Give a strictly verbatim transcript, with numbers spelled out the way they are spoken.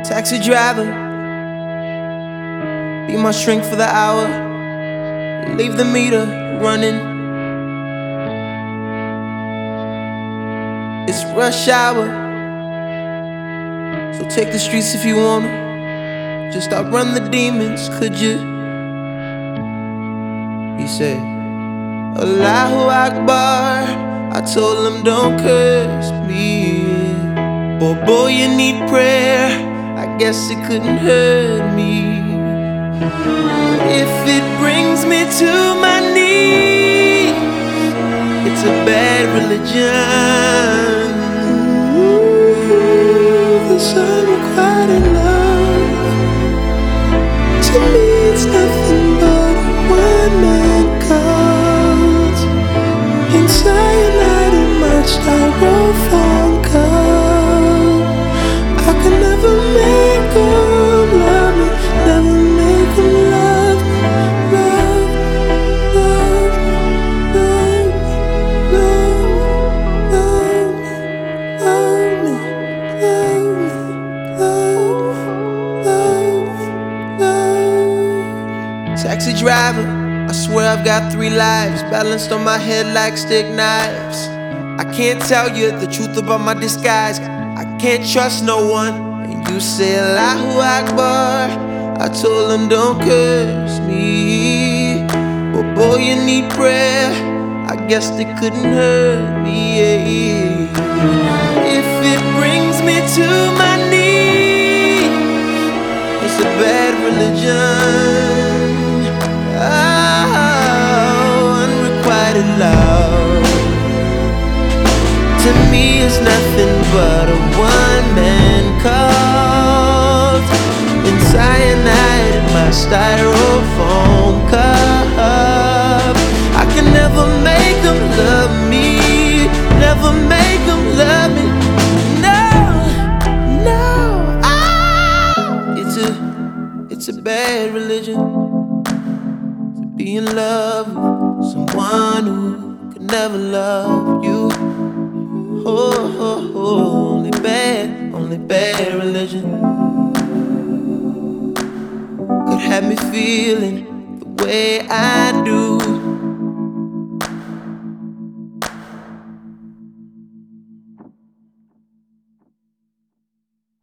Taxi driver, be my shrink for the hour. Leave the meter running. It's rush hour, so take the streets if you wanna. Just outrun the demons, could you? He said, Allahu Akbar. I told him don't curse me. Boy, boy, you need prayer. I guess it couldn't hurt me. If it brings me to my knees, it's a bad religion. Ooh, this unrequited love, to me it's nothing but a one-man cult. In cyanide and my styrofoam cup, I can never make them love me, never make them love me, love, love, love, love, love me, love me, love me, love, love. Taxi driver, I swear I've got three lives balanced on my head like stick knives. I can't tell you the truth about my disguise. I can't trust no one. And you say Allahu Akbar. I told him don't curse me. But boy, you need prayer. I guess they couldn't hurt me. If it brings me to my knees, it's a bad religion. Oh, unrequited love, to me it's nothing but a one-man cult. In cyanide in my styrofoam cup, I can never make them love me, never make them love me. No, no, ah, it's a, it's a bad religion to be in love with someone who could never love you. Oh, oh, oh, only bad, only bad religion could have me feeling the way I do.